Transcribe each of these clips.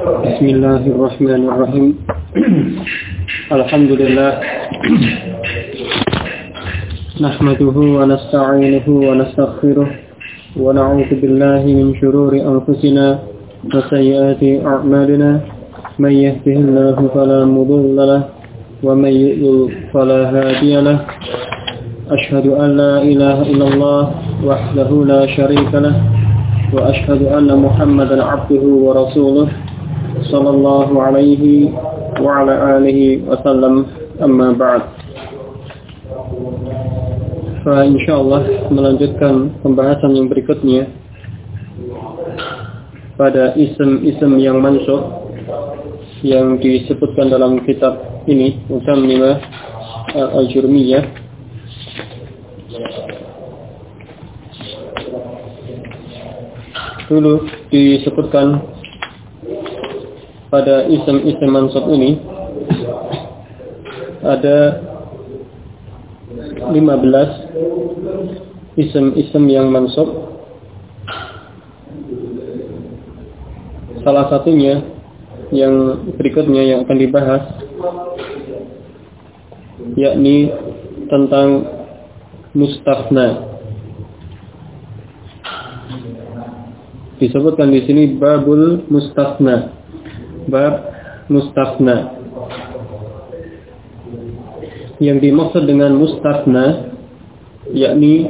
Bismillahirrahmanirrahim. Alhamdulillah. Nahmaduhu wa nasta'inuhu wa nastaghfiruh wa na'udzu billahi min shururi anfusina wa sayyiati a'malina. May yahdihillahu fala mudilla lahu wa may yudlil fala hadiya lahu. Ashhadu an la ilaha illallah wahdahu la syarika lahu wa ashhadu anna Muhammadan 'abduhu wa rasuluh sallallahu alaihi wa ala alihi wa sallam, amma ba'd. Insyaallah melanjutkan pembahasan yang berikutnya pada isim-isim yang mansub yang disebutkan dalam kitab ini, Musammimah al-Jurmiyah. Dulu disebutkan pada isim-isim mansub ini ada 15 isim-isim yang mansub. Salah satunya yang berikutnya yang akan dibahas, yakni tentang mustafna. Disebutkan di sini babul mustafna, bab mustafna. Yang dimaksud dengan mustafna yakni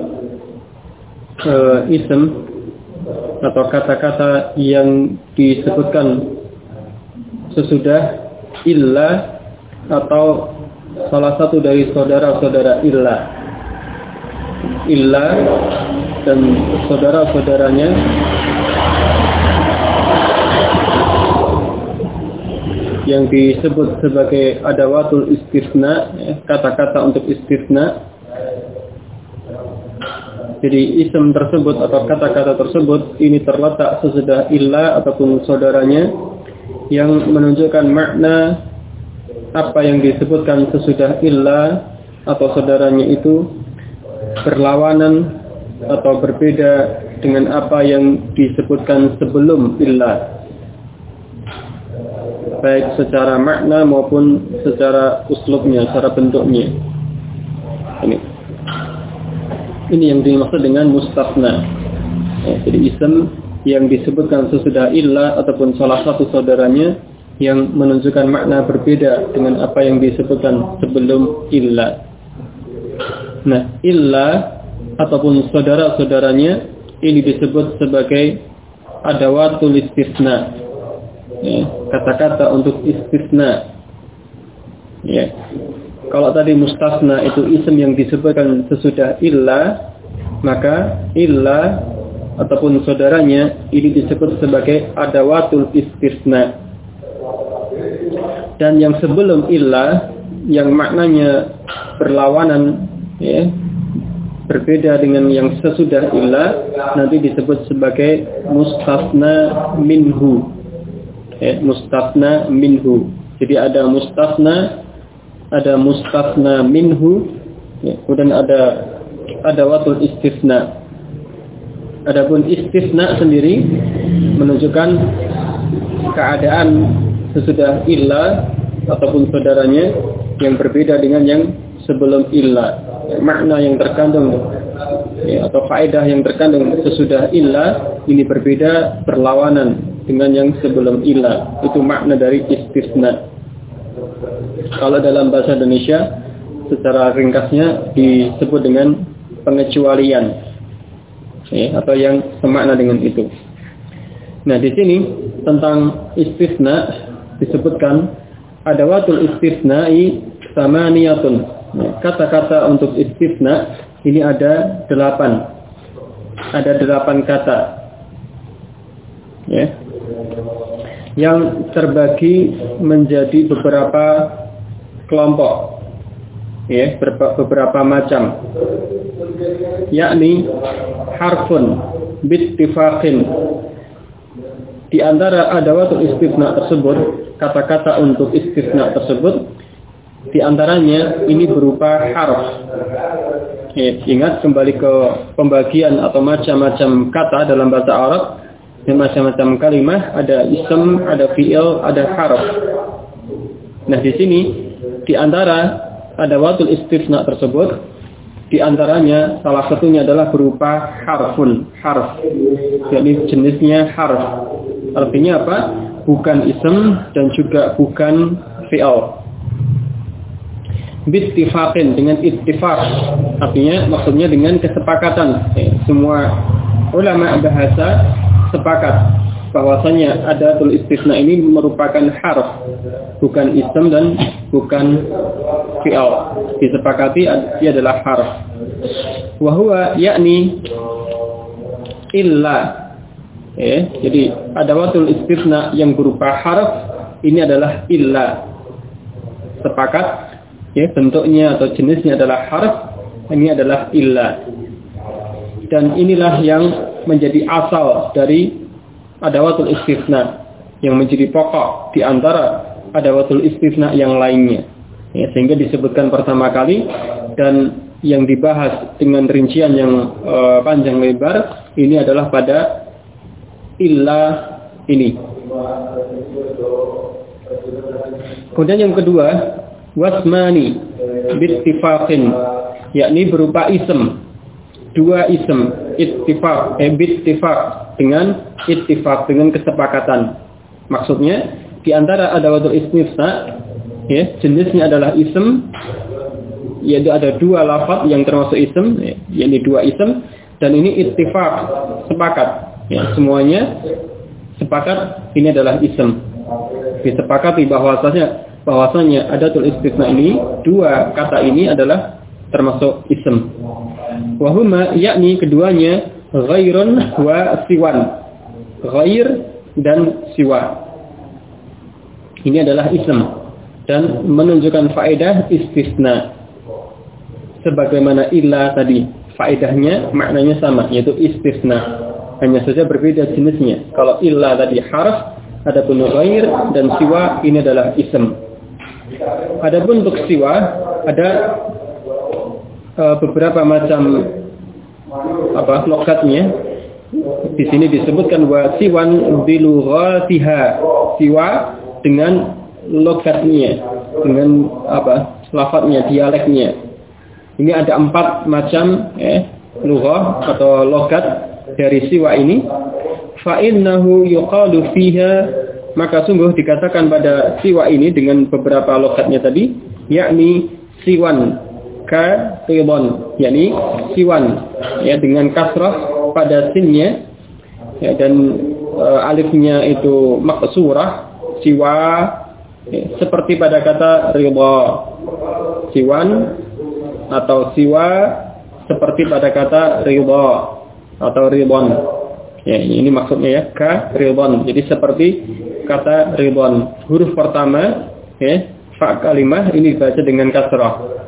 isim atau kata-kata yang disebutkan sesudah illa atau salah satu dari saudara-saudara illa dan saudara-saudaranya yang disebut sebagai adawatul istisna, kata-kata untuk istisna. Jadi isim tersebut atau kata-kata tersebut ini terletak sesudah illa ataupun saudaranya yang menunjukkan makna apa yang disebutkan sesudah illa atau saudaranya itu berlawanan atau berbeda dengan apa yang disebutkan sebelum illa, baik secara makna maupun secara uslubnya, secara bentuknya. Ini yang dimaksud dengan mustafna. Jadi isim yang disebutkan sesudah illa ataupun salah satu saudaranya yang menunjukkan makna berbeda dengan apa yang disebutkan sebelum illa. Nah, illa ataupun saudara-saudaranya ini disebut sebagai adawatul istisna. Kata-kata untuk istisna. Kalau tadi mustafna itu isim yang disebutkan sesudah illa, maka illa ataupun saudaranya ini disebut sebagai adawatul istisna. Dan yang sebelum illa yang maknanya berlawanan, berbeda dengan yang sesudah illa, nanti disebut sebagai mustafna minhu. Mustafna minhu. Jadi ada mustafna minhu, kemudian ada adawatul istisna. Adapun istisna sendiri menunjukkan keadaan sesudah illa ataupun saudaranya yang berbeda dengan yang sebelum illa. Makna yang terkandung atau faedah yang terkandung sesudah illa ini berbeda, berlawanan dengan yang sebelum illa. Itu makna dari istisna. Kalau dalam bahasa Indonesia secara ringkasnya disebut dengan pengecualian, atau yang semakna dengan itu. Nah, di sini tentang istisna disebutkan adawatul istisna'i samaniyatun. Kata-kata untuk istisna ini ada 8. Ada 8 kata. Yang terbagi menjadi beberapa kelompok, beberapa macam, yakni harfun bittifaqin. Di antara adawatul istisna tersebut, kata-kata untuk istisna tersebut, di antaranya ini berupa harf. Ingat kembali ke pembagian atau macam-macam kata dalam bahasa Arab. Dan macam-macam kalimah, ada ism, ada fi'il, ada harf. Nah, di sini di antara adawatul istifna tersebut, di antaranya salah satunya adalah berupa harfun, harf. Jadi jenisnya harf. Artinya apa? Bukan ism dan juga bukan fi'il. Bittifaqin, dengan ittifaq. Artinya maksudnya dengan kesepakatan. Semua ulama bahasa sepakat bahwasanya adatul istisna ini merupakan harf, bukan ism dan bukan fi'il. Disepakati ia adalah harf. Wa huwa yakni illa. Jadi adawatul istisna yang berupa harf ini adalah illa. Sepakat, bentuknya atau jenisnya adalah harf, ini adalah illa. Dan inilah yang menjadi asal dari adawatul istisna, yang menjadi pokok di antara adawatul istisna yang lainnya. Sehingga disebutkan pertama kali dan yang dibahas dengan rincian yang panjang lebar ini adalah pada illa ini. Kemudian yang kedua, wasmani bittifaqin, yakni berupa ism. Dua ism, ittifaq, bittifaq, dengan ittifaq, dengan kesepakatan. Maksudnya di antara adawatul istisna, jenisnya adalah ism, yaitu ada dua lafaz yang termasuk ism, yakni dua ism, dan ini ittifaq, sepakat. Semuanya sepakat ini adalah ism. Disepakati bahwasanya adatul istisna ini, dua kata ini adalah termasuk ism. Wahuma, yakni keduanya ghairun wa siwan. Ghair dan siwa. Ini adalah ism dan menunjukkan faedah istisna. Sebagaimana illa tadi, faedahnya maknanya sama, yaitu istisna. Hanya saja berbeda jenisnya. Kalau illa tadi harf, adapun ghair dan siwa ini adalah ism. Adapun untuk siwa ada beberapa macam logatnya. Di sini disebutkan wa siwan bilughatiha, siwa dengan logatnya, dengan lafadznya, dialeknya. Ini ada 4 macam lughah atau logat dari siwa ini. Fa innahu yuqalu fiha, maka sungguh dikatakan pada siwa ini dengan beberapa logatnya tadi, yakni siwan ka ridon, yakni siwan dengan kasrah pada sinnya dan alifnya itu maksurah, siwa seperti pada kata ridha. Siwan atau siwa seperti pada kata ridha atau ridon. Ini maksudnya ka ridon. Jadi seperti kata ridon. Huruf pertama fa kalimah ini dibaca dengan kasrah.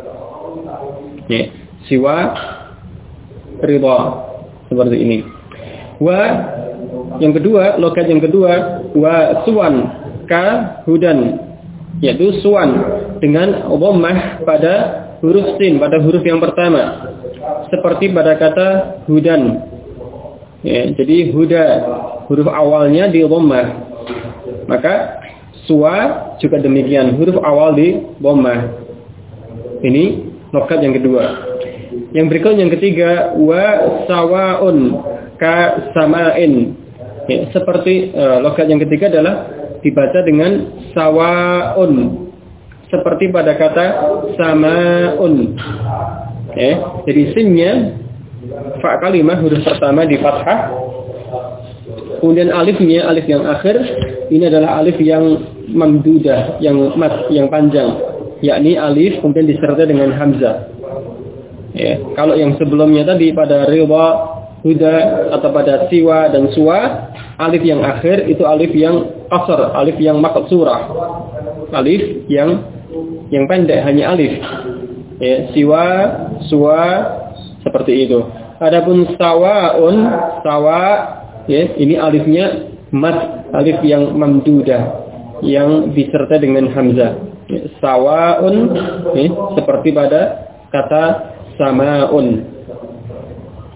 Siwa ridha, seperti ini. Wa yang kedua, logat yang kedua, wa suwan ka hudan, yaitu suwan dengan dhammah pada huruf sin, pada huruf yang pertama, seperti pada kata hudan. Jadi huda, huruf awalnya di dhammah. Maka suwa juga demikian, huruf awal di dhammah. Ini logat yang kedua. Yang berikut yang ketiga, wa sawaun ka sama'in. Seperti logat yang ketiga adalah dibaca dengan sawaun, seperti pada kata sama'un. Jadi sinnya fa kalimah huruf pertama di fathah. Kemudian alifnya, alif yang akhir ini adalah alif yang mamdudah, yang mad, yang panjang, yakni alif kemudian disertai dengan hamzah. Kalau yang sebelumnya tadi pada ridha, huda atau pada siwa dan suwa, alif yang akhir itu alif yang qasar, alif yang maqsurah, alif yang pendek, hanya alif. Siwa, suwa, seperti itu. Adapun sawaun, sawa, ini alifnya mad, alif yang mamdudah, yang disertai dengan hamzah. Sawaun, seperti pada kata samaun.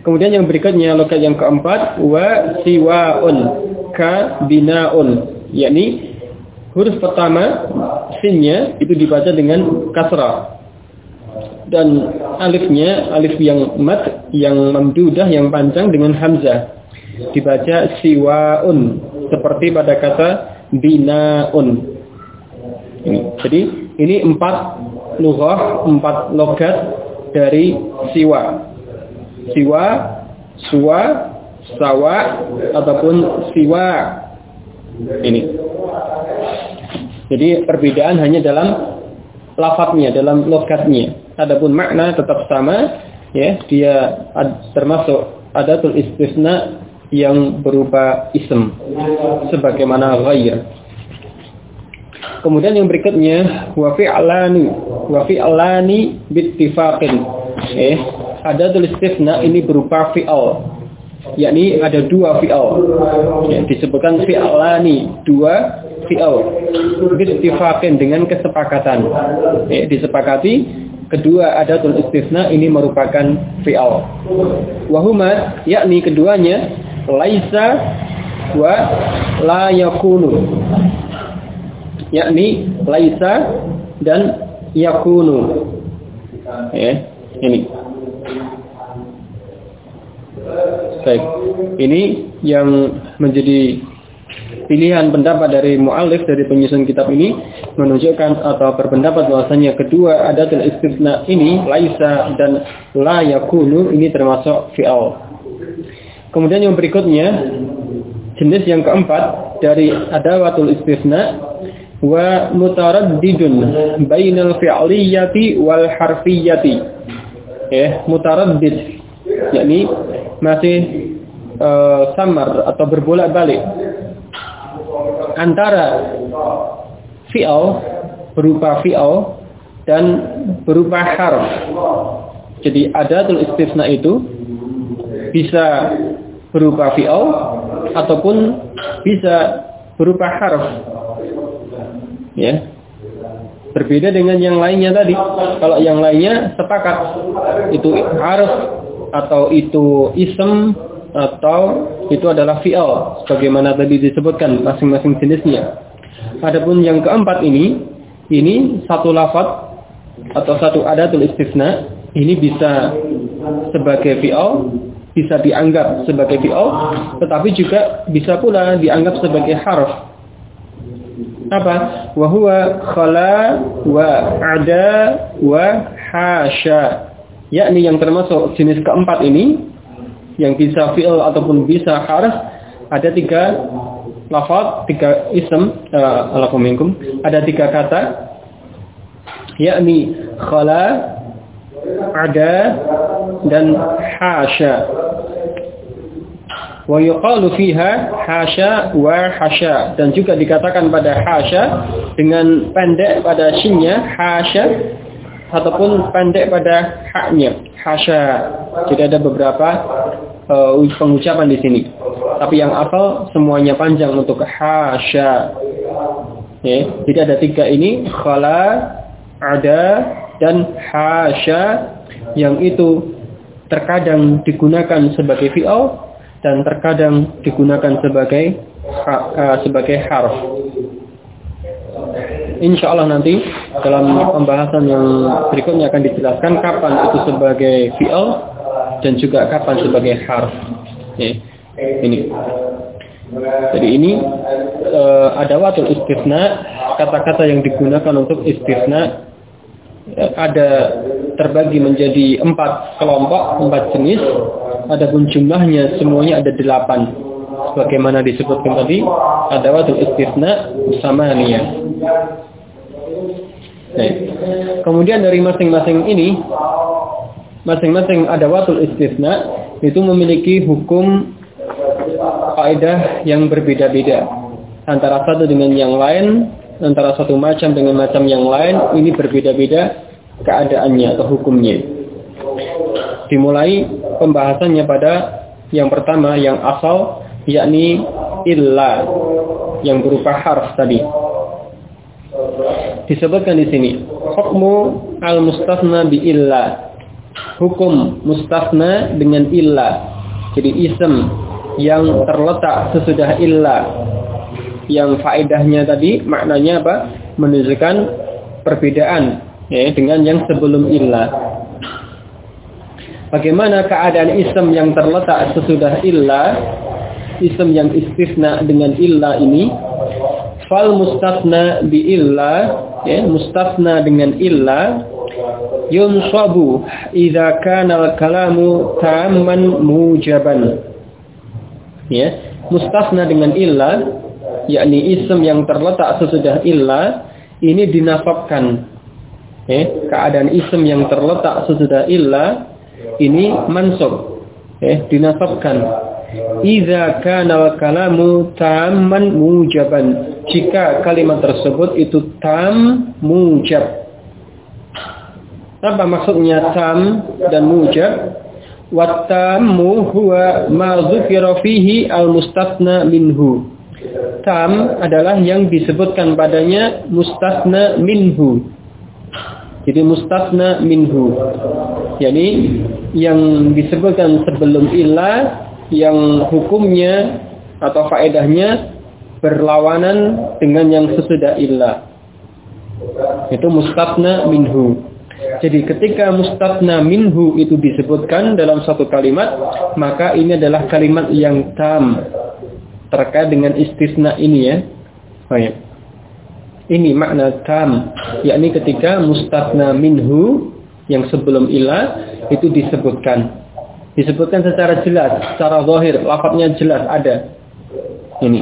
Kemudian yang berikutnya logat yang keempat wa siwaun ka binaun, yakni huruf pertama sinnya itu dibaca dengan kasrah dan alifnya alif yang mat yang mamdudah yang panjang dengan hamzah dibaca siwaun seperti pada kata binaun. Jadi ini 4 lughah, 4 logat dari siwa. Siwa, suwa, sawa ataupun siwa. Ini. Jadi perbedaan hanya dalam lafadznya, dalam logatnya. Adapun makna tetap sama, ya. Dia termasuk adatul istisna yang berupa ism sebagaimana ghair. Kemudian yang berikutnya wa fi'lani bittifaqin. Adatul istisna ini berupa fi'al, yakni ada 2 fi'al. Ya, disebutkan fi'lani, 2 fi'al bittifaqin dengan kesepakatan. Disepakati kedua adatul istisna ini merupakan fi'al. Wahuma, yakni keduanya laisa wa la yakunu. Yakni laisa dan yakunu. Ini. Baik. Ini yang menjadi pilihan pendapat dari mu'allif, dari penyusun kitab ini, menunjukkan atau berpendapat bahwasanya kedua adatul istisna ini laisa dan la yakunu ini termasuk fi'al. Kemudian yang berikutnya jenis yang keempat dari adawatul istisna wa mutaraddidun bainal fi'liyati wal harfiyati. Mutaraddid yakni masih samar atau berbolak-balik antara fi'al berupa fi'al dan berupa harf. Jadi adatul istisna itu bisa berupa fi'al ataupun bisa berupa harf. Ya. Berbeda dengan yang lainnya tadi. Kalau yang lainnya sepakat itu harf atau itu ism atau itu adalah fi'al sebagaimana tadi disebutkan masing-masing jenisnya. Adapun yang keempat ini satu lafaz atau satu adatul istisna ini bisa sebagai fi'al, bisa dianggap sebagai fi'al, tetapi juga bisa pula dianggap sebagai harf. Apa? Wa huwa khala wa ada wa hasya. Yakni yang termasuk jenis keempat ini yang bisa fi'il ataupun bisa harf, ada 3 lafaz, 3 ism, ada 3 kata, yakni khala, ada dan hasya. Wa yuqalu fiha hasya wa hasya, dan juga dikatakan pada hasya dengan pendek pada shinnya hasya ataupun pendek pada haknya hasya. Jadi ada beberapa pengucapan di sini. Tapi yang hafal semuanya panjang untuk hasya. Jadi ada 3 ini, khala, ada dan hasya, yang itu terkadang digunakan sebagai fi'al dan terkadang digunakan sebagai harf. Insyaallah nanti dalam pembahasan yang berikutnya akan dijelaskan kapan itu sebagai fi'al dan juga kapan sebagai harf. Ini. Jadi ini adawatul istisna, kata-kata yang digunakan untuk istisna ada terbagi menjadi 4 kelompok, 4 jenis. Adapun jumlahnya semuanya ada 8. Sebagaimana disebutkan tadi, adawatul istisna samaniyah. Kemudian dari masing-masing ini, masing-masing adawatul istisna itu memiliki hukum kaidah yang berbeda-beda antara satu dengan yang lain, antara satu macam dengan macam yang lain. Ini berbeda-beda keadaannya atau hukumnya. Dimulai pembahasannya pada yang pertama, yang asal, yakni illa, yang berupa harf tadi. Disebutkan di sini hukmu al-mustathna bi illa. hukum mustasna dengan illa. Jadi ism yang terletak sesudah illa, yang faedahnya tadi maknanya apa? Menunjukkan perbedaan ya dengan yang sebelum illa. Bagaimana keadaan ism yang terletak sesudah illa, ism yang istisna dengan illa ini? Fal mustasna bi illa, ya, mustasna dengan illa yunsabu idza kana al-kalamu tamman mujaban. Ya, mustasna dengan illa, yakni ism yang terletak sesudah illa ini dinasabkan. Ya, keadaan ism yang terletak sesudah illa ini mansub, ya, dinasabkan. Idza kana al-kalamu tamman mujaban, jika kalimat tersebut itu tam mujab. Apa maksudnya tam dan mujab? Wa tammu huwa ma dzukira fihi al-mustasna minhu. Tam adalah yang disebutkan padanya mustasna minhu. Jadi mustasna minhu, yakni yang disebutkan sebelum illa, yang hukumnya atau faedahnya berlawanan dengan yang sesudah illa. Itu mustasna minhu. Jadi ketika mustasna minhu itu disebutkan dalam satu kalimat, maka ini adalah kalimat yang tam terkait dengan istisna ini ya. Baik. Ini makna tam, yakni ketika mustasna minhu yang sebelum illa itu disebutkan. Disebutkan secara jelas, secara zahir, lafadznya jelas ada. Ini.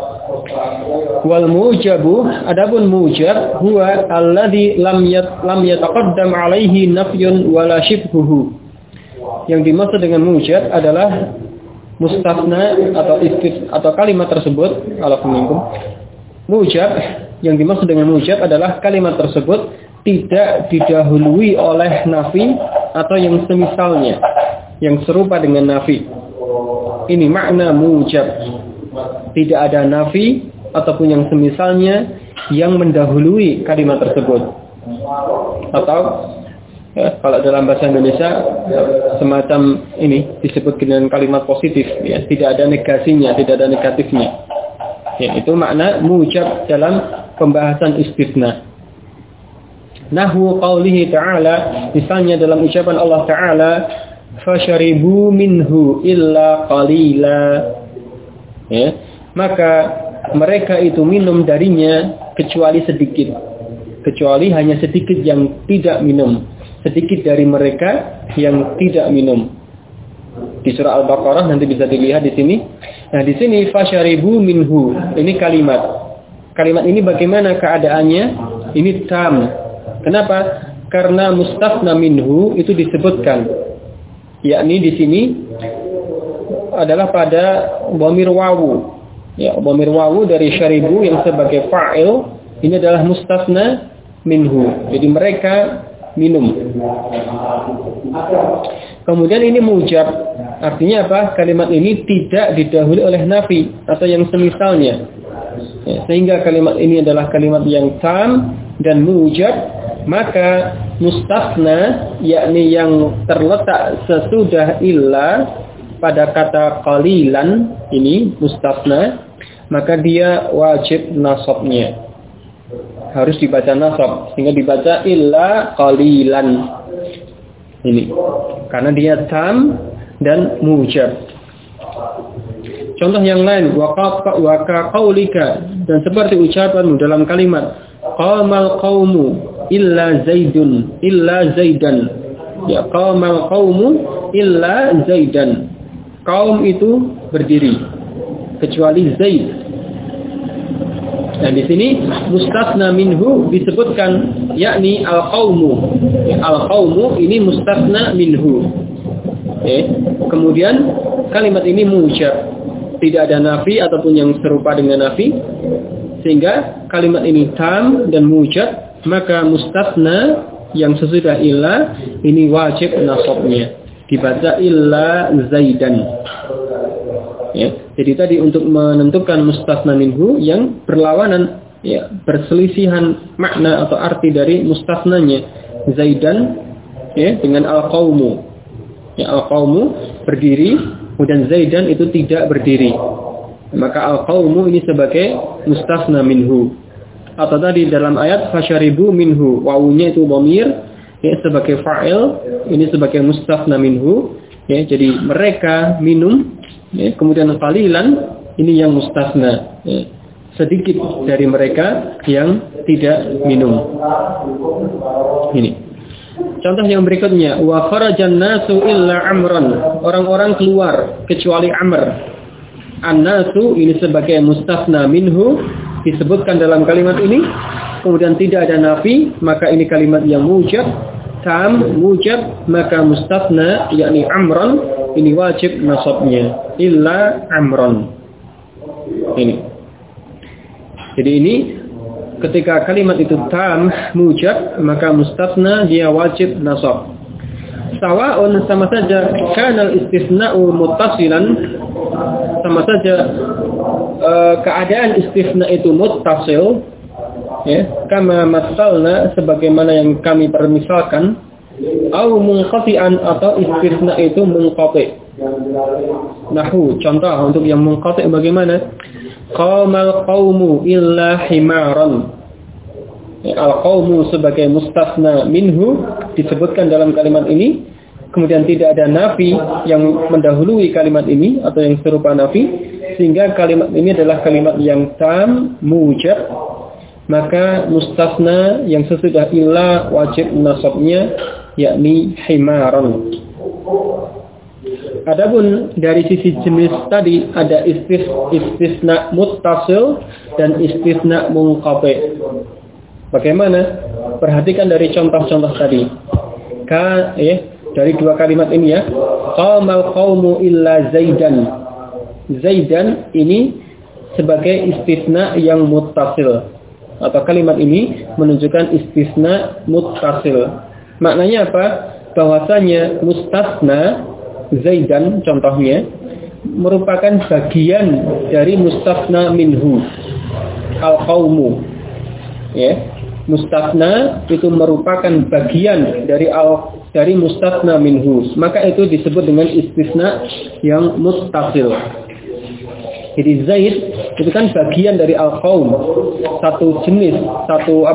Wal mujabu, adapun mujab huwa alladzi lam yataqaddam alaihi nafyun wala shibhuhu. Yang dimaksud dengan mujab adalah mustasna atau kalimat tersebut, alaikum. Mujab, yang dimaksud dengan mujab adalah kalimat tersebut tidak didahului oleh nafi atau yang semisalnya, yang serupa dengan nafi. Ini makna mujab. Tidak ada nafi ataupun yang semisalnya yang mendahului kalimat tersebut. Atau ya, kalau dalam bahasa Indonesia semacam ini disebut dengan kalimat positif ya, tidak ada negasinya, tidak ada negatifnya. Ya, itu makna mujab dalam pembahasan istisna. Nahwu qaulihi ta'ala, misalnya dalam ucapan Allah Ta'ala, fasharibu minhu illa qalila. Ya, maka mereka itu minum darinya kecuali sedikit. Kecuali hanya sedikit yang tidak minum. Sedikit dari mereka yang tidak minum. Di surah Al-Baqarah nanti bisa dilihat di sini. Nah, di sini fasharibu minhu. Ini kalimat. Kalimat ini bagaimana keadaannya? Ini tam. Kenapa? Karena mustasna minhu itu disebutkan. Yakni di sini adalah pada dhamir wawu. Ya, dhamir wawu dari syaribu yang sebagai fa'il ini adalah mustasna minhu. Jadi mereka minum. Kemudian ini mujab. Artinya apa? Kalimat ini tidak didahului oleh nafi atau yang semisalnya. Ya, sehingga kalimat ini adalah kalimat yang tam dan mujab. Maka mustasna, yakni yang terletak sesudah illa pada kata qalilan ini mustasna, maka dia wajib nasabnya. Harus dibaca nasab, sehingga dibaca illa qalilan. Ini karena dia tam dan mujab. Contoh yang lain, wa qaulika, dan seperti ucapanmu dalam kalimat qamal qaumu illa zaidun illa zaidan. Ya, qamal qaumu illa zaidan. Kaum itu berdiri kecuali Zaid. Dan di sini mustasna minhu disebutkan, yakni al-qaumu. Al-qaumu ini mustasna minhu. Kemudian kalimat ini mujab. Tidak ada nafi ataupun yang serupa dengan nafi. Sehingga kalimat ini tam dan mujab, maka mustasna yang sesudah illa ini wajib nasabnya. Dibaca illa zaidan. Ya, jadi tadi untuk menentukan mustasna minhu yang berlawanan, ya, berselisihan makna atau arti dari mustasnanya. Zaidan ya, dengan al-qaumu. Ya, al-qaumu berdiri, kemudian Zaidan itu tidak berdiri. Maka al-qaumu ini sebagai mustasna minhu. Atau tadi dalam ayat fasyaribu minhu, wawunya itu dhamir, ya, sebagai fa'il, ini sebagai mustasna minhu. Ya, jadi mereka minum, ya, kemudian qalilan ini yang mustasna. Ya, sedikit dari mereka yang tidak minum. Ini. Contoh yang berikutnya, wa kharajan nasu illa amran. Orang-orang keluar kecuali Amr. An-nasu ini sebagai mustasna minhu disebutkan dalam kalimat ini. Kemudian tidak ada nafi, maka ini kalimat yang mujab, tam mujab, maka mustasna yakni amran ini wajib nasabnya illa amran. Ini. Jadi ini ketika kalimat itu tam mujab, maka mustasna dia wajib nasab. Sawa'un sama saja kanal istisna'u muttasilan, sama saja keadaan istisna itu muttasil, ya, kama masalna sebagaimana yang kami permisalkan, au munqati'an atau istisna itu munqati'. Nahu, contoh untuk yang munqati' bagaimana? Qamal qaumu illa himaran. Al-qaumu sebagai mustasna minhu disebutkan dalam kalimat ini. Kemudian tidak ada nafi yang mendahului kalimat ini atau yang serupa nafi, sehingga kalimat ini adalah kalimat yang tam mujab, maka mustasna yang sesudah illa wajib nasabnya yakni himaran. Adapun dari sisi jenis tadi ada istisna muttasil dan istisna munqati'. Bagaimana? Perhatikan dari contoh-contoh tadi. Dari dua kalimat ini ya. Qamal qaumu illa Zaidan. Zaidan ini sebagai istisna yang muttasil. Atau kalimat ini menunjukkan istisna muttasil. Maknanya apa? Bahwasanya mustasna Zaidan contohnya merupakan bagian dari mustasna minhu. Al-qaumu. Ya. Mustasna itu merupakan bagian dari mustasna minhu. Maka itu disebut dengan istisna yang muttasil. Jadi Zaid itu kan bagian dari al-qaum, satu jenis, satu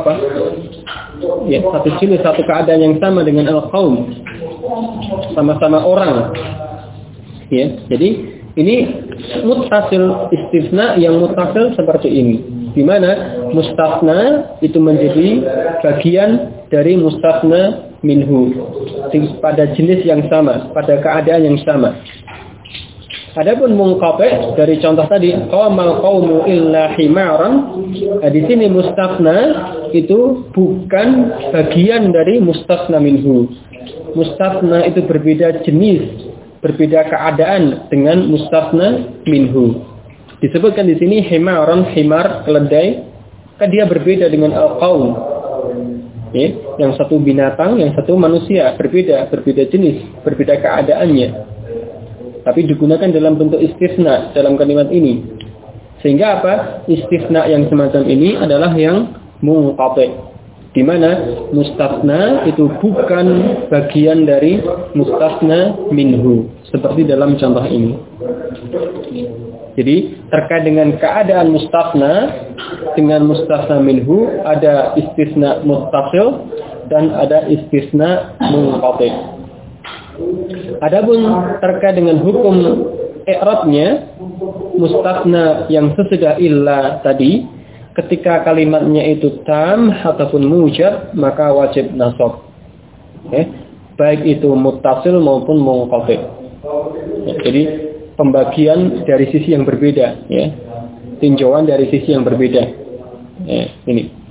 jenis, satu keadaan yang sama dengan al-qaum, sama-sama orang. Ya, jadi ini muttasil, istisna yang muttasil seperti ini, di mana mustasna itu menjadi bagian dari mustasna minhu pada jenis yang sama, pada keadaan yang sama. Adapun munqati' dari contoh tadi qamal qaumu illa himaran, di sini mustasna itu bukan bagian dari mustasna minhu. Mustasna itu berbeda jenis, berbeda keadaan dengan mustasna minhu. Disebutkan di sini himaran, himar keledai, kan dia berbeda dengan al-qaum. Ya, yang satu binatang, yang satu manusia, berbeda jenis, berbeda keadaannya. Tapi digunakan dalam bentuk istisna dalam kalimat ini. Sehingga apa? Istisna yang semacam ini adalah yang munqati', di mana mustasna itu bukan bagian dari mustasna minhu, seperti dalam contoh ini. Jadi terkait dengan keadaan mustasna dengan mustasna minhu ada istisna muttasil dan ada istisna munqati'. Adapun terkait dengan hukum i'rabnya, mustasna yang sesudah illa tadi, ketika kalimatnya itu tam ataupun mujab, maka wajib nasab. Baik itu muttasil maupun munqati'. Jadi pembagian dari sisi yang berbeda, ya. Tinjauan dari sisi yang berbeda. Ini.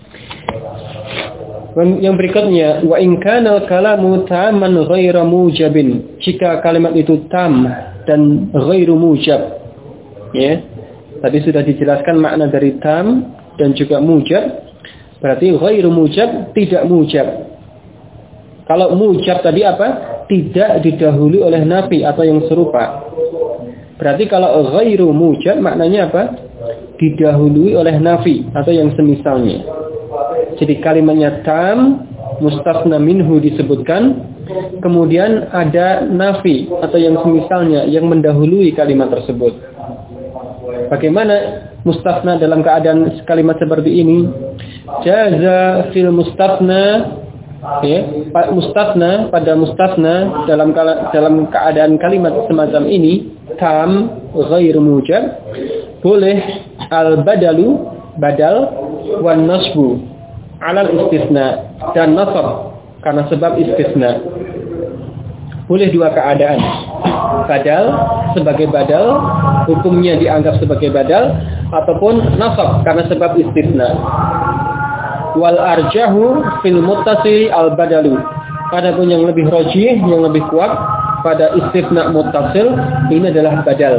Yang berikutnya, wa in kana al-kalamu tamman ghairu mujabin. Jika kalimat itu tam dan ghairu mujab. Ya. Tadi sudah dijelaskan makna dari tam dan juga mujab. Berarti ghairu mujab, tidak mujab. Kalau mujab tadi apa? Tidak didahului oleh nafi atau yang serupa. Berarti kalau ghairu mujab maknanya apa? Didahului oleh nafi atau yang semisalnya. Jadi kalimatnya tam, mustasna minhu disebutkan, kemudian ada nafi atau yang semisalnya yang mendahului kalimat tersebut. Bagaimana mustafna dalam keadaan kalimat seperti ini? Jaza fil mustafna, mustafna pada mustafna dalam keadaan kalimat semacam ini tam ghair mujab, boleh al badalu badal wan nasbu alal istisna dan nasab karena sebab istisna. Boleh dua keadaan. Badal sebagai badal, hukumnya dianggap sebagai badal, ataupun nasab karena sebab istisna. Wal arjahu fil muttasil al badalu. Adapun yang lebih rajih, yang lebih kuat pada istisna muttasil ini adalah badal.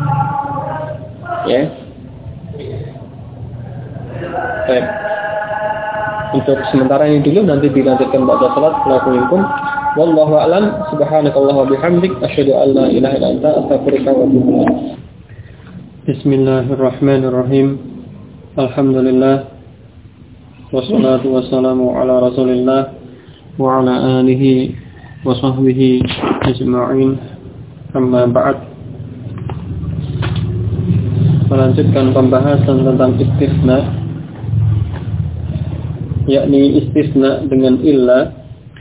Ya. Baik. Untuk sementara ini dulu, nanti dilanjutkan ba'da salat. Wallahu a'lam. Subhanakallahumma wa bihamdik asyhadu an la ilaha illa anta astaghfiruka wa atubu ilaik. Bismillahirrahmanirrahim. Alhamdulillah. Wassalatu wassalamu ala Rasulillah wa ala alihi wa sahbihi ajma'in. Amma ba'd. Melanjutkan pembahasan tentang istisna, yakni istisna dengan illah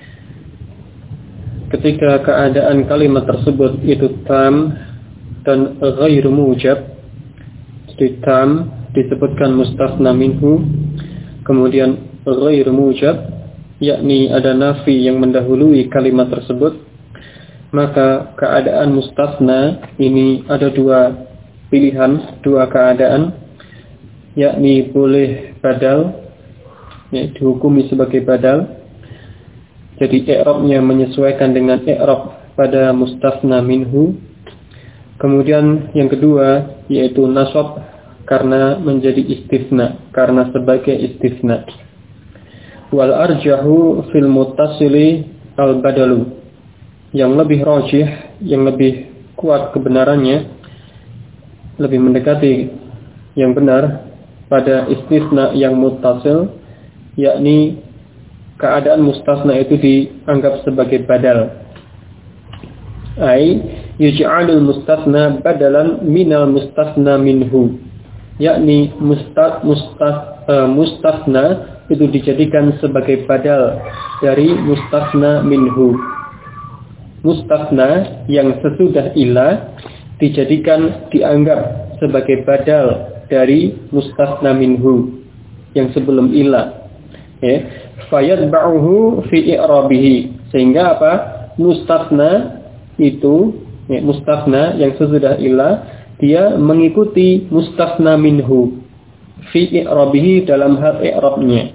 ketika keadaan kalimat tersebut itu tam dan ghairu mujab. Di tam disebutkan mustafna minhu, kemudian ghairu mujab, yakni ada nafi yang mendahului kalimat tersebut. Maka keadaan mustafna ini ada dua pilihan, dua keadaan, yakni boleh badal, ya, dihukumi sebagai badal. Jadi i'rabnya menyesuaikan dengan i'rab pada mustafna minhu. Kemudian yang kedua yaitu nasab karena menjadi istisna, karena sebagai istisna. Wal arjahu fil muttasili al badalu. Yang lebih rajih, yang lebih kuat kebenarannya, lebih mendekati yang benar pada istisna yang muttasil, yakni keadaan mustasna itu dianggap sebagai badal. Ai yuj'alul mustasna badalan minal mustasna minhu. Yakni mustasna itu dijadikan sebagai badal dari mustasna minhu. Mustasna yang sesudah ilah dijadikan, dianggap sebagai badal dari mustasna minhu yang sebelum ilah. Ya. Fayatba'uhu fi i'rabihi, sehingga apa? Mustasna itu, ya, mustasna yang sesudah ilah, dia mengikuti mustasna minhu fi i'rabihi dalam hal i'rabnya.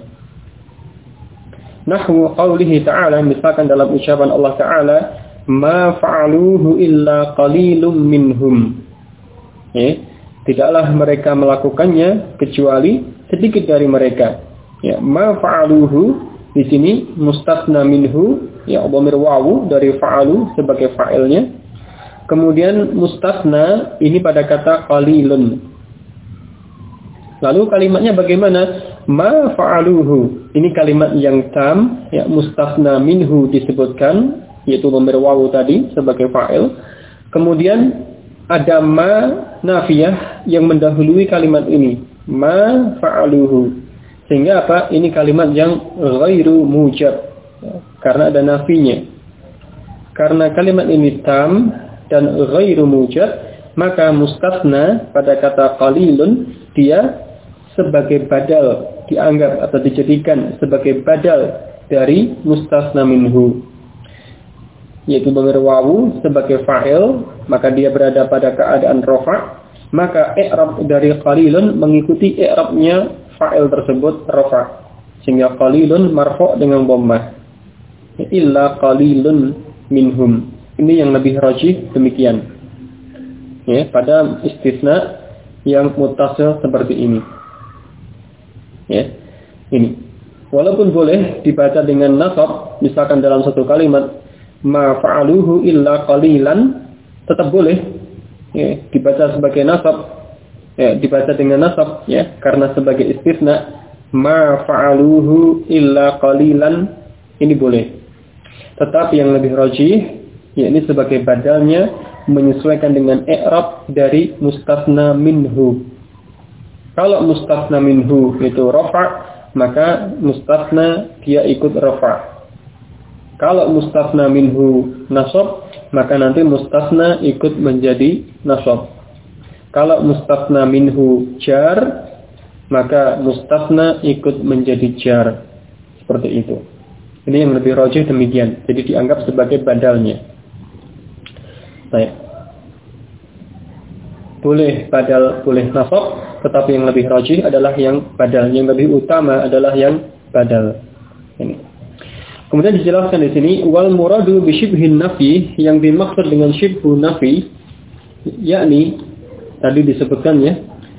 Nahwu qaulihi ta'ala, misalkan dalam ucapan Allah Ta'ala, ma fa'aluhu illa qalilum minhum. Ya, tidaklah mereka melakukannya kecuali sedikit dari mereka. Ya, ma fa'aluhu di sini mustasna minhu, ya, dhamir wawu dari fa'alu sebagai fa'ilnya. Kemudian mustasna ini pada kata qalilun. Lalu kalimatnya bagaimana? Ma fa'aluhu. Ini kalimat yang tam, ya, mustasna minhu disebutkan, yaitu dhamir wawu tadi sebagai fa'il. Kemudian ada ma nafiyah yang mendahului kalimat ini. Ma fa'aluhu. Sehingga apa? Ini kalimat yang ghairu mujab, karena ada nafinya. Karena kalimat ini tam dan ghairu mujab, maka mustasna pada kata qalilun dia sebagai badal, dianggap atau dijadikan sebagai badal dari mustasna minhu, yaitu dhamir wawu sebagai fa'il, maka dia berada pada keadaan rafa'. Maka i'rab dari qalilun mengikuti i'rabnya fa'il tersebut rafa', sehingga qalilun marfu' dengan dhammah. Illa qalilun minhum. Ini yang lebih rajih demikian. Ya, pada istisna yang muttasil seperti ini. Ya, ini. Walaupun boleh dibaca dengan nasab, misalkan dalam satu kalimat ma fa'aluhu illa qalilan, tetap boleh, ya, dibaca sebagai nasab, ya, dibaca dengan nasab, ya, karena sebagai istisna ma fa'aluhu illa qalilan, ini boleh. Tetapi yang lebih rajih, yakni sebagai badalnya menyesuaikan dengan i'rab dari mustasna minhu. Kalau mustasna minhu itu rafa', maka mustasna dia ikut rafa'. Kalau mustasna minhu nasab, maka nanti mustasna ikut menjadi nasab. Kalau mustasna minhu jar, maka mustasna ikut menjadi jar. Seperti itu. Ini yang lebih rajih demikian. Jadi dianggap sebagai badalnya. Baik. Boleh badal, boleh nasab, tetapi yang lebih rajih adalah yang badal. Yang lebih utama adalah yang badal. Ini. Kemudian dijelaskan di sini wal muradu bi syibhin nafi, yang dimaksud dengan syibhu nafi yakni tadi disebutkan ya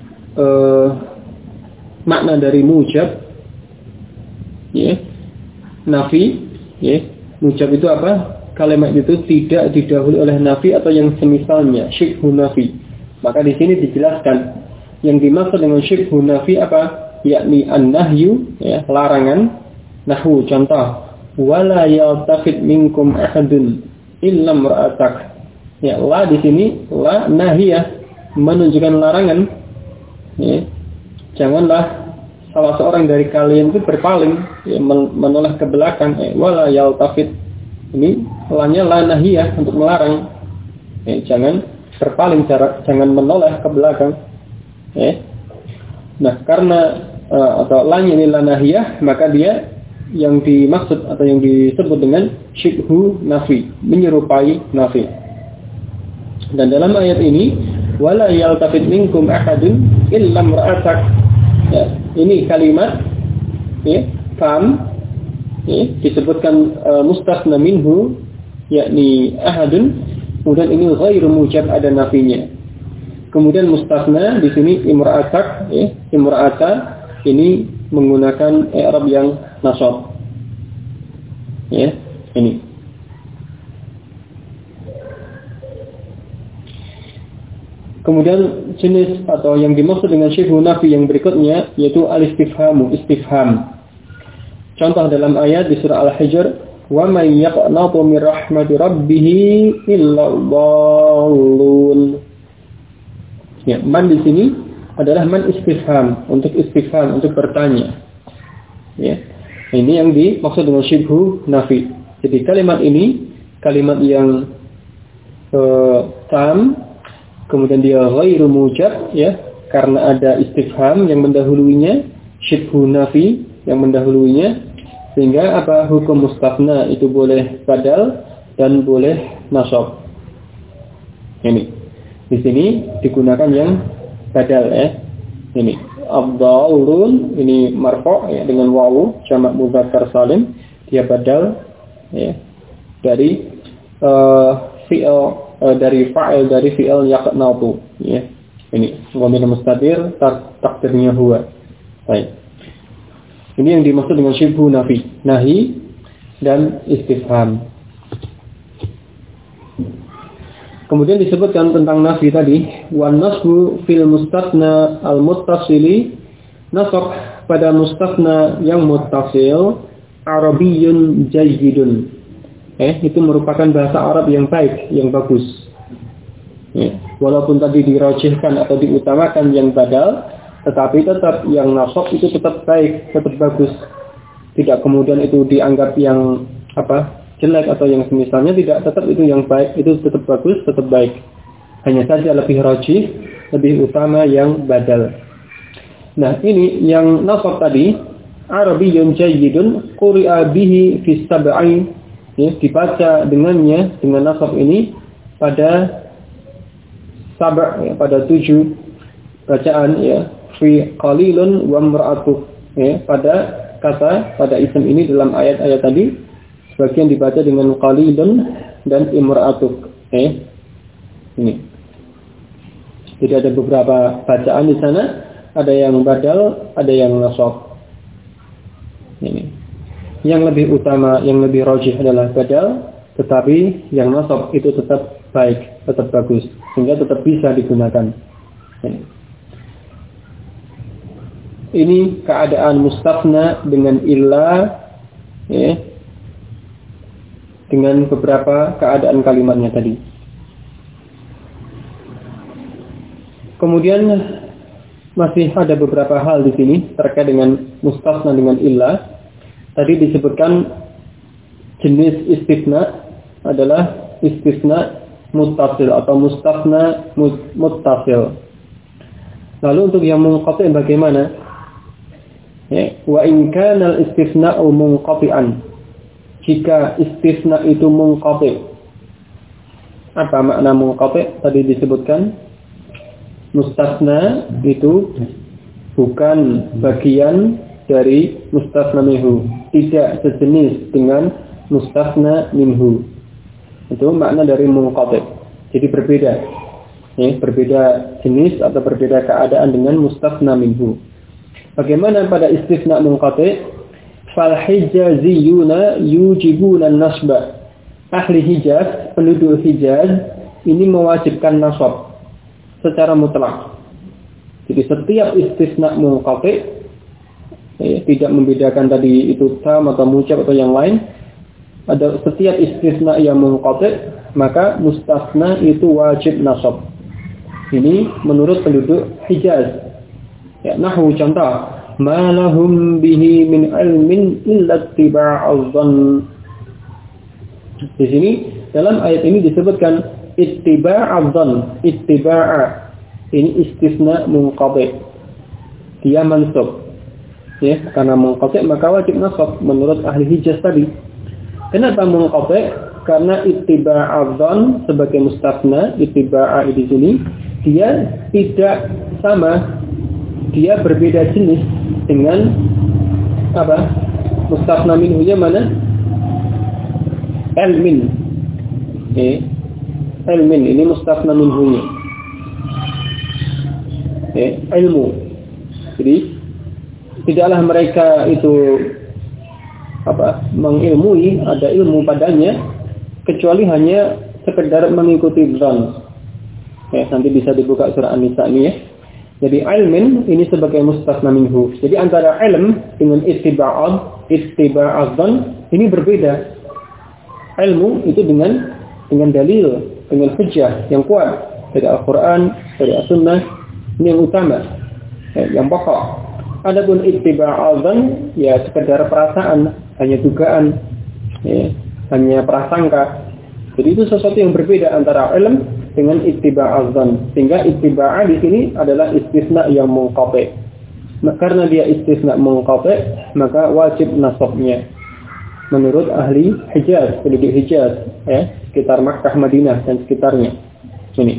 makna dari mujab ya, nafi ya. Mujab itu apa? Kalimat itu tidak didahului oleh nafi atau yang semisalnya, syibhu nafi. Maka di sini dijelaskan yang dimaksud dengan syibhu nafi apa? Yakni an-nahyu ya, larangan. Nahwu contoh, wala yaltafit minkum ahadun illa imra'atak. Ya, la di sini la nahiyah menunjukkan larangan. Ya. Janganlah salah seorang dari kalian itu berpaling ya, menoleh ke belakang. Wala yaltafit. Ini lanya la nahiyah untuk melarang. Ya, jangan berpaling, jangan menoleh ke belakang. Ya. Nah, karena atau lanya ini la nahiyah, maka dia yang dimaksud atau yang disebut dengan syibhu nafi, menyerupai nafi. Dan dalam ayat ini wala yaltafit minkum ahadun illa imra'atak. Ya, ini kalimat ya, fam ya, disebutkan mustasna minhu yakni ahadun, kemudian ini ghairu mujab ada nafinya. Kemudian mustasna di sini imra'atak ya, imra'ata ini menggunakan i'rab yang nasab. Ya, ini. Kemudian jenis atau yang dimaksud dengan syibhu nafi yang berikutnya yaitu al-istifhamu, istifham. Contoh dalam ayat di surah Al-Hijr, wa may yaqnatu min rahmati rabbih illa dhallun. Ya, man di sini adalah man istifham, untuk bertanya. Ya. Ini yang dimaksud dengan syibhu nafi. Jadi kalimat ini kalimat yang tam, kemudian dia ghairu mujab ya, karena ada istifham yang mendahuluinya, syibhu nafi yang mendahuluinya, sehingga apa? Hukum mustafna itu boleh badal dan boleh nasab. Ini. Di sini digunakan yang badal ya. Ini afdalun ini marfu' ya, dengan wawu jamak mudzakkar salim, dia badal ya dari fi'il dari fa'il dari fi'il yaqnatu ya. Ini dhamir mustatir takdirnya huwa. Baik. Ini yang dimaksud dengan syibhu nafi, nahi dan istifham. Kemudian disebutkan tentang nafi tadi, wan nasbu fil mustathna al muttasili, nasab pada mustathna yang muttasil, arabiyyun jayyidun. Itu merupakan bahasa Arab yang baik, yang bagus. Walaupun tadi dirajihkan atau diutamakan yang badal, tetapi tetap yang nasab itu tetap baik, tetap bagus. Tidak kemudian itu dianggap yang jelek atau yang semisalnya, tidak, tetap itu yang baik, itu tetap bagus, tetap baik. Hanya saja lebih rajih, lebih utama yang badal. Nah, ini yang nasab tadi, arabiyyun jayyidun quri'a bihi fi sab'i, ya, dibaca dengannya dengan nasab ini pada ya, pada 7 bacaan ya, fi qalilun wa imra'atuh ya, pada isim ini dalam ayat-ayat tadi sebagian dibaca dengan qalilun dan imra'atuk. Ini. Jadi ada beberapa bacaan di sana, ada yang badal, ada yang nasab. Ini. Yang lebih utama, yang lebih rajih adalah badal, tetapi yang nasab itu tetap baik, tetap bagus, sehingga tetap bisa digunakan. Ini keadaan mustafna dengan illa ya. dengan beberapa keadaan kalimatnya tadi. Kemudian masih ada beberapa hal di sini terkait dengan mustasna dengan illah. Tadi disebutkan jenis istisna adalah istisna muttasil atau mustasna muttasil. Lalu untuk yang munqati' bagaimana? Ya, wa in kana al-istisna'u munqati'an. Jika istisna itu munqati'. Apa makna munqati'? Tadi disebutkan mustasna itu bukan bagian dari mustasna minhu, tidak sejenis dengan mustasna minhu. Itu makna dari munqati'. Jadi berbeda. Ya, berbeda jenis atau berbeda keadaan dengan mustasna minhu. Bagaimana pada istisna munqati'? Fal hijaziyuna yujibuna nasba. Ahli Hijaz, penduduk Hijaz ini mewajibkan nasab secara mutlak. Jadi setiap istisna munqati', tidak membedakan tadi itu tam atau mucab atau yang lain. Ada setiap istisna yang munqati', maka mustasna itu wajib nasab. Ini menurut penduduk Hijaz. Ya, nahwu contoh, ma lahum bihi min ilmin illa ittiba'adh dhann. Di sini dalam ayat ini disebutkan ittiba'adh dhann. Ittiba'a ini istisna munqati'. Dia mansub. Ya, karena munqati' maka wajib nasab menurut ahli Hijaz tadi. Kenapa munqati'? Karena ittiba'adh dhann sebagai mustasna, ittiba'a di sini dia tidak sama, dia berbeda jenis dengan apa? Mustasna minhunya mana? Ilmin. Ilmin ini mustasna minhunya. Ilmu. Jadi tidaklah mereka itu mengilmui, ada ilmu padanya, kecuali hanya sekedar mengikuti dzan. Nanti bisa dibuka surah An-Nisa ini ya. Jadi ilmin ini sebagai mustasna minhu. Jadi antara ilm dengan ittiba'adh dzan ini berbeda. Ilmu itu dengan dalil, dengan hujjah yang kuat dari Al-Qur'an, dari As-Sunnah, ini yang utama, yang pokok. Adapun ittiba'adh dzan ya sekedar perasaan, hanya dugaan, hanya prasangka. Jadi itu sesuatu yang berbeda antara ilm dengan ittiba'adh dzan. Sehingga ittiba'a di sini adalah istisna yang munqati'. Karena dia istisna munqati', maka wajib nasabnya. Menurut ahli Hijaz, penduduk Hijaz, sekitar Makkah, Madinah dan sekitarnya. Ini.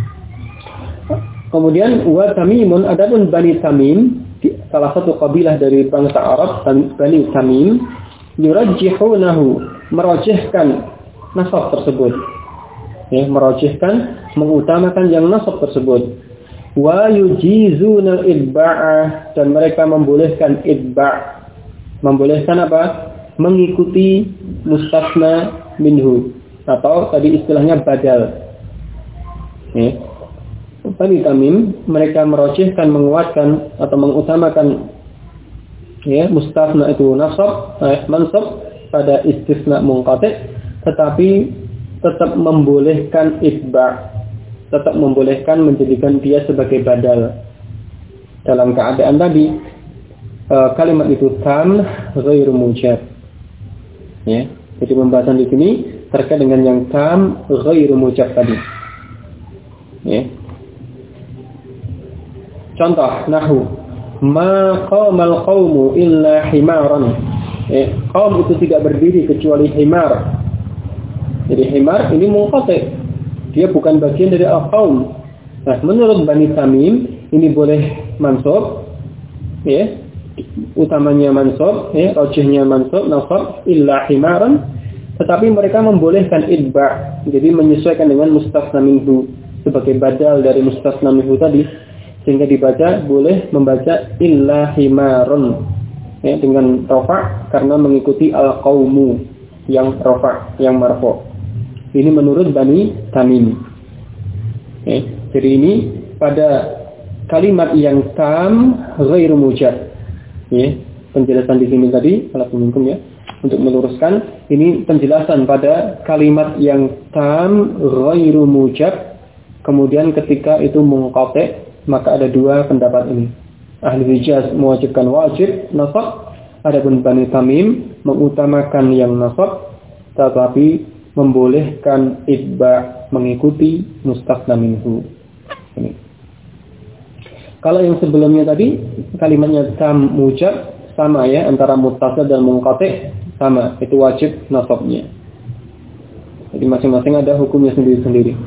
Kemudian wa Tamimun, adapun Bani Tamim, salah satu kabilah dari bangsa Arab, Bani Tamim, yurajjihunahu, merajihkan nasab tersebut. Merajihkan, mengutamakan yang nasab tersebut. Wa yujizuna idba'ah, dan mereka membolehkan idba'. Membolehkan apa? Mengikuti mustasna minhu, atau tadi istilahnya badal. Bani Tamim, mereka merajihkan, menguatkan atau mengutamakan mustasna itu nasab, mansab pada istisna munqati', tetapi tetap membolehkan itba', tetap membolehkan menjadikan dia sebagai badal. Dalam keadaan tadi kalimat itu tam ghairu mujab. Jadi pembahasan di sini terkait dengan yang tam ghairu mujab tadi. Contoh nahwu ma qamal qaumu illa himaran. Qaum itu tidak berdiri kecuali himar. Jadi himar ini munqati', dia bukan bagian dari al-qaum. Nah, menurut Bani Tamim ini boleh mansub, utamanya mansub, rajihnya mansub, nasab illa himaran, tetapi mereka membolehkan idba', jadi menyesuaikan dengan mustasna minhu sebagai badal dari mustasna minhu tadi, sehingga dibaca boleh membaca illa himaran dengan rafa' karena mengikuti al-qaumu yang rafa', yang marfu'. Ini menurut Bani Tamim. Jadi ini pada kalimat yang tam ghairu mujab. penjelasan di sini tadi, Alhamdulillah ya, untuk meluruskan ini penjelasan pada kalimat yang tam ghairu mujab, kemudian ketika itu munqati, maka ada dua pendapat ini. Ahli Hijaz mewajibkan wajib nasab, adapun Bani Tamim mengutamakan yang nasab tetapi membolehkan itba, mengikuti mustathna minhu. Ini. Kalau yang sebelumnya tadi kalimatnya tam mujab sama ya, antara muttasil dan munqati sama, itu wajib nasabnya. Jadi masing-masing ada hukumnya sendiri-sendiri.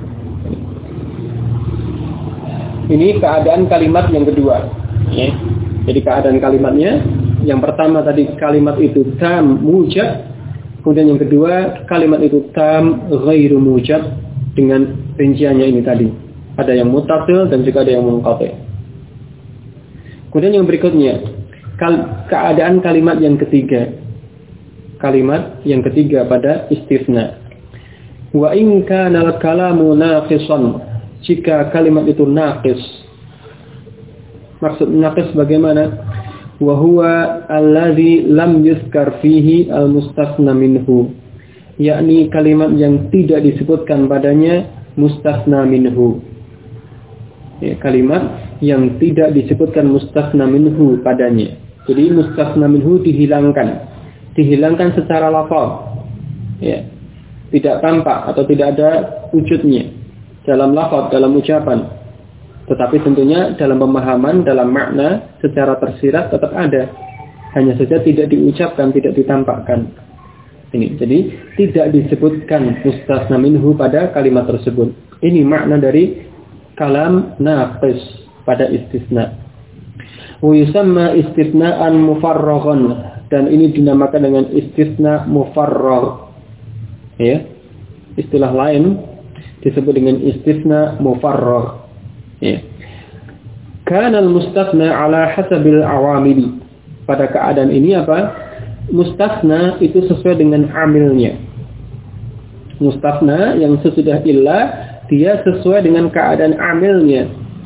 Ini keadaan kalimat yang kedua ya. Jadi keadaan kalimatnya yang pertama tadi kalimat itu tam mujab, kemudian yang kedua kalimat itu tam ghairu mujab dengan rinciannya ini tadi. Ada yang muttasil dan juga ada yang munqati. Kemudian yang berikutnya, keadaan kalimat yang ketiga. Kalimat yang ketiga pada istisna. Wa in kana al-kalamu naqisan, jika kalimat itu naqis. Maksud naqis bagaimana? Wa huwa allazi lam yuzkar fihi al-mustathna minhu. Yakni kalimat yang tidak disebutkan padanya mustathna minhu. Ya, kalimat yang tidak disebutkan mustathna minhu padanya. Jadi mustathna minhu dihilangkan secara lafaz. Ya. Tidak tampak atau tidak ada wujudnya dalam lafaz, dalam ucapan. Tetapi tentunya dalam pemahaman, dalam makna secara tersirat tetap ada. Hanya saja tidak diucapkan, tidak ditampakkan. Ini. Jadi tidak disebutkan mustathna minhu pada kalimat tersebut. Ini makna dari kalam naqis pada istisna. Wa yusamma istithna'an mufarraghan, dan ini dinamakan dengan istisna mufarragh. Ya. Istilah lain disebut dengan istisna mufarragh. Ya. Kana al-mustathna ala hasabil awamili. Pada keadaan ini apa? Mustathna itu sesuai dengan amilnya. Mustathna yang sesudah illa dia sesuai dengan keadaan amilnya.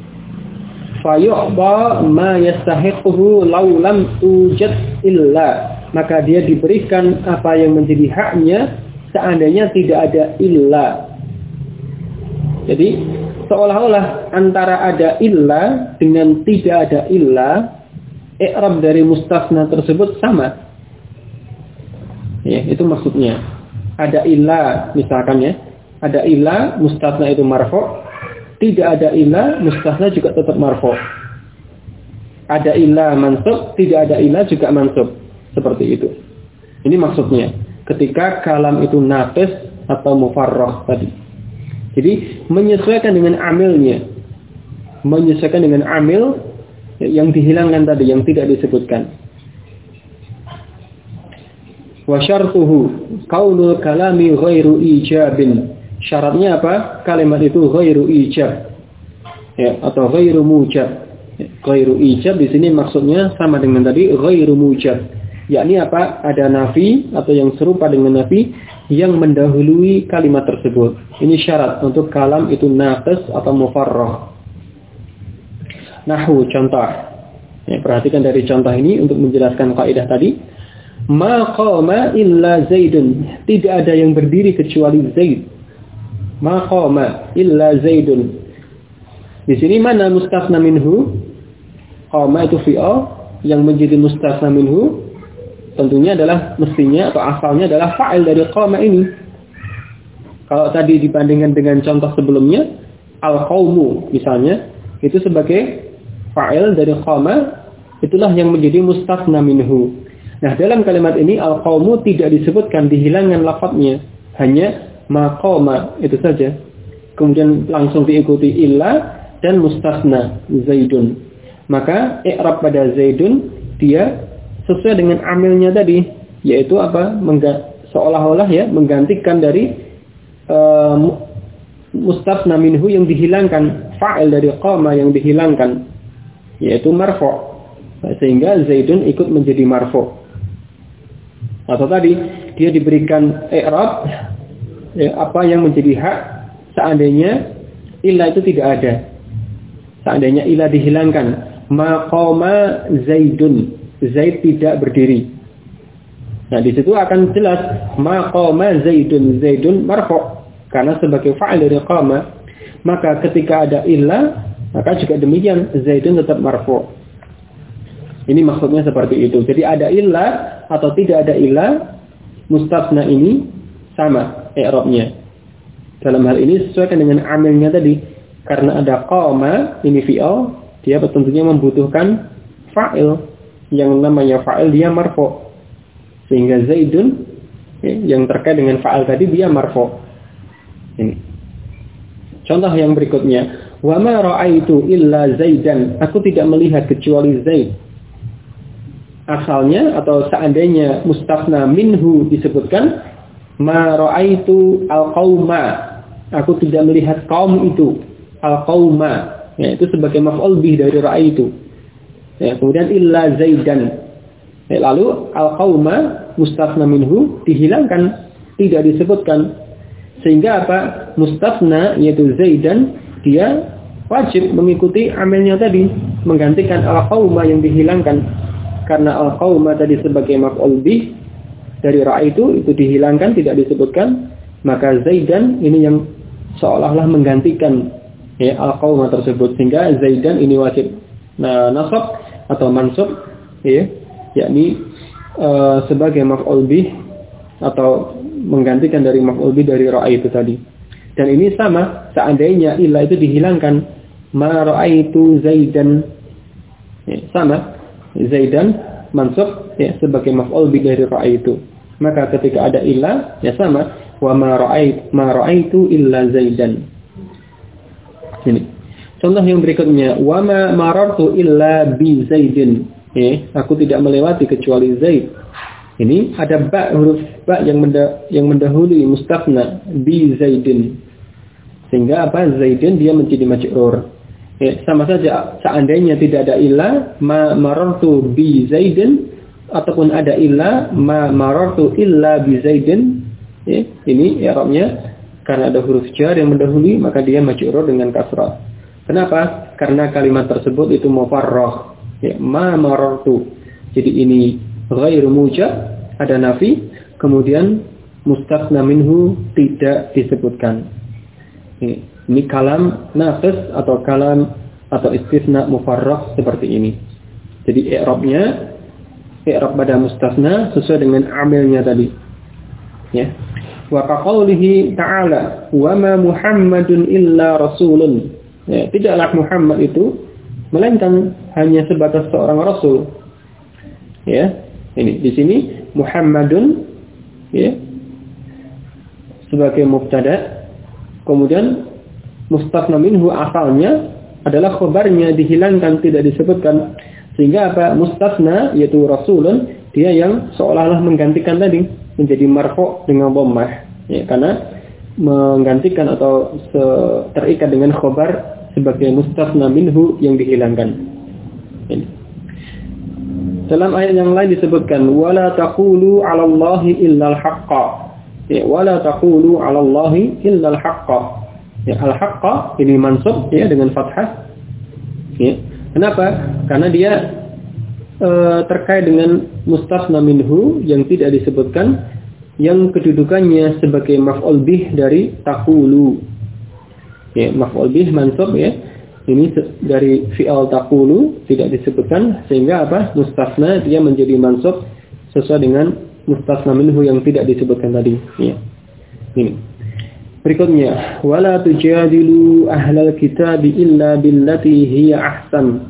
Fayu'ba ma yastahiquhu law lam tujad illa. Maka dia diberikan apa yang menjadi haknya seandainya tidak ada illa. Jadi seolah-olah antara ada illa dengan tidak ada illa, i'rab dari mustathna tersebut sama. Ya, itu maksudnya. Ada illa misalkan ya. Ada illa, mustathna itu marfu'. Tidak ada illa, mustathna juga tetap marfu'. Ada illa mansub, tidak ada illa juga mansub. Seperti itu. Ini maksudnya. Ketika kalam itu naqis atau mufarragh tadi. Jadi menyesuaikan dengan amilnya. Menyesuaikan dengan amil yang dihilangkan tadi, yang tidak disebutkan. Wa syartuhu qaulul kalami ghairu ijabin. Syaratnya apa? Kalimat itu ghairu ijab. Ya, atau ghairu mujab. Ghairu ijab di sini maksudnya sama dengan tadi ghairu mujab. Yakni apa? Ada nafi atau yang serupa dengan nafi yang mendahului kalimat tersebut. Ini syarat untuk kalam itu naqis atau mufarragh. Nahwu contoh. Ya, perhatikan dari contoh ini untuk menjelaskan kaidah tadi. Ma qama illa Zaidun. Tidak ada yang berdiri kecuali Zaid. Ma qama illa Zaidun. Di sini mana mustathna minhu? Qama itu fi'il yang menjadi mustathna minhu tentunya adalah mestinya atau asalnya adalah fa'il dari qama ini. Kalau tadi dibandingkan dengan contoh sebelumnya, al-qaumu misalnya, itu sebagai fa'il dari qama, itulah yang menjadi mustathna minhu. Nah, dalam kalimat ini al-qaumu tidak disebutkan, dihilangkan lafadznya, hanya maqama itu saja. Kemudian langsung diikuti illa dan mustathna Zaidun. Maka i'rab pada Zaidun dia sesuai dengan amilnya tadi, yaitu apa? Seolah-olah ya menggantikan dari mustathna minhu yang dihilangkan, fa'il dari qama yang dihilangkan, yaitu marfu'. Sehingga Zaidun ikut menjadi marfu'. Atau tadi dia diberikan i'rab ya, apa yang menjadi hak seandainya illa itu tidak ada. Seandainya illa dihilangkan, maqama Zaidun. Zaid tidak berdiri. Nah, di situ akan jelas maqama Zaidun marfu'. Karena sebagai fa'il dari qama, maka ketika ada illah, maka juga demikian Zaidun tetap marfu'. Ini maksudnya seperti itu. Jadi ada illah atau tidak ada illah, mustasna ini sama i'rabnya. Dalam hal ini sesuaikan dengan amilnya tadi. Karena ada qama, ini fi'il, dia tentunya membutuhkan fa'il. Yang namanya fa'il dia marfu'. Sehingga Zaidun yang terkait dengan fa'il tadi dia marfu'. Ini. Contoh yang berikutnya, wa ma ra'aitu illa Zaidan. Aku tidak melihat kecuali Zaid. Asalnya atau seandainya mustafna minhu disebutkan ma ra'aitu al-qauma. Aku tidak melihat kaum itu. Al-qauma. Ya, itu sebagai maf'ul bih dari ra'aitu. Ya, kemudian illa Zaidan. Ya, lalu al-qauma mustafna minhu dihilangkan, tidak disebutkan. Sehingga apa? Mustafna yaitu Zaidan dia wajib mengikuti amilnya tadi, menggantikan al-qauma yang dihilangkan. Karena al-qauma tadi sebagai maf'ul bih dari ra'aitu itu dihilangkan, tidak disebutkan, maka Zaidan ini yang seolah-olah menggantikan ya al-qauma tersebut, sehingga Zaidan ini wajib nasab atau mansub ya, yakni sebagai maf'ul bih atau menggantikan dari maf'ul bih dari ra'aitu tadi. Dan ini sama seandainya illah itu dihilangkan, ma ra'aitu Zaidan ya, sama Zaidan mansub ya sebagai maf'ul bih dari ra'aitu. Maka ketika ada illah ya sama wa ma ra'aitu illa Zaidan. Ini. Contoh yang berikutnya, wa ma marartu illa bi Zaidin. Aku tidak melewati kecuali Zaid. Ini ada ba, huruf ba yang mendahului mustafna bi Zaidin. Sehingga apa? Zaidin dia menjadi majrur. Sama saja seandainya tidak ada illah ma marartu bi Zaidin, ataupun ada illah ma marartu illa bi Zaidin. Ini i'rabnya karena ada huruf jar yang mendahului maka dia majrur dengan kasrah. Kenapa? Karena kalimat tersebut itu mufarragh. Ma marartu. Jadi ini ghairu mujab, ada nafi, kemudian mustafna minhu tidak disebutkan. Ini kalam naqis atau kalam atau istisna mufarragh seperti ini. Jadi i'rabnya i'rab pada mustafna sesuai dengan amilnya tadi. Ya. Wa qaulihi ta'ala wa ma Muhammadun illa rasulun. Ya, tidaklah Muhammad itu melainkan hanya sebatas seorang rasul. Ya. Ini di sini Muhammadun ya sebagai mubtada, kemudian mustafna minhu asalnya adalah khabarnya dihilangkan, tidak disebutkan, sehingga apa? Mustafna yaitu rasulun dia yang seolah-olah menggantikan tadi menjadi marfu' dengan dhammah ya, karena menggantikan atau terikat dengan khabar sebagai mustafna minhu yang dihilangkan. Ini. Dalam ayat yang lain disebutkan wala taqulu 'ala Allahi illal haqqa. Ya, wala taqulu 'ala Allahi illal haqqa. Ya, al-haqqa ini mansub ya dengan fathah. Ya. Kenapa? Karena dia terkait dengan mustafna minhu yang tidak disebutkan, yang kedudukannya sebagai maf'ul bih dari taqulu. Ya, maf'ul bih mansub ya. Ini dari fi'al taqulu tidak disebutkan, sehingga apa? Mustafna dia menjadi mansub sesuai dengan mustafna minhu yang tidak disebutkan tadi. Ya. Ini. Berikutnya, wala tujadilu ahlal kitabi illa billati hiya ahsan.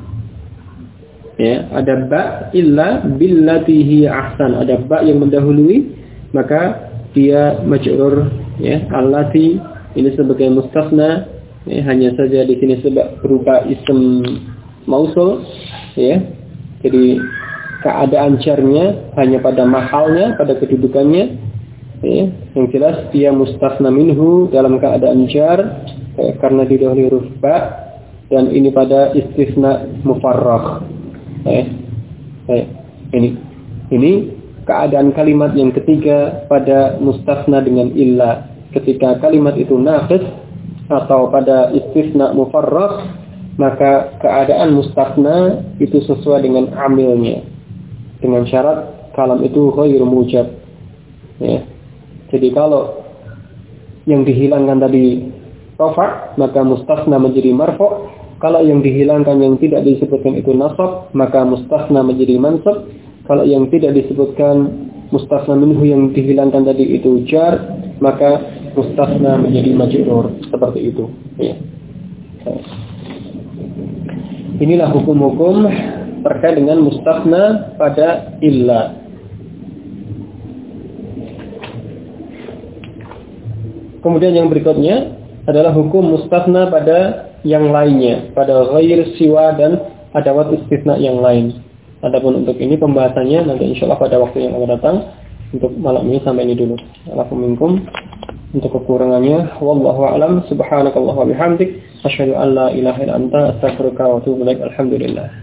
Ya, ada ba illa billati hiya ahsan. Ada ba yang mendahului, maka dia majrur ya, allati ini sebagai mustafna. Ya, hanya saja di sini sebab berupa ism mausul ya. Jadi keadaan jarnya hanya pada mahalnya, pada kedudukannya ya. Yang jelas dia mustafna minhu dalam keadaan jar karena didahului huruf ba, dan ini pada istisna mufarragh. Ini keadaan kalimat yang ketiga pada mustafna dengan illa. Ketika kalimat itu naqis atau pada istisna mufarragh, maka keadaan mustafna itu sesuai dengan amilnya. dengan syarat kalam itu ghairu mujab. Ya. Jadi kalau yang dihilangkan tadi rafa', maka mustasna menjadi marfu'. Kalau yang dihilangkan yang tidak disebutkan itu nasab, maka mustasna menjadi mansab. Kalau yang tidak disebutkan mustasna minhu yang dihilangkan tadi itu jar, maka mustasna menjadi majrur. Seperti itu. Ya. Inilah hukum-hukum terkait dengan mustasna pada illa. Kemudian yang berikutnya adalah hukum mustasna pada yang lainnya, pada ghair, siwa, dan adawat istisna yang lain. Adapun untuk ini pembahasannya nanti insyaallah pada waktu yang akan datang. Untuk malam ini sampai ini dulu. Alaikum minkum. Untuk kekurangannya, wallahu a'lam. Subhanakallah wa bihamdik, asyhadu an la ilaha illa anta, astaghfiruka wa atubu ilaik. Alhamdulillah.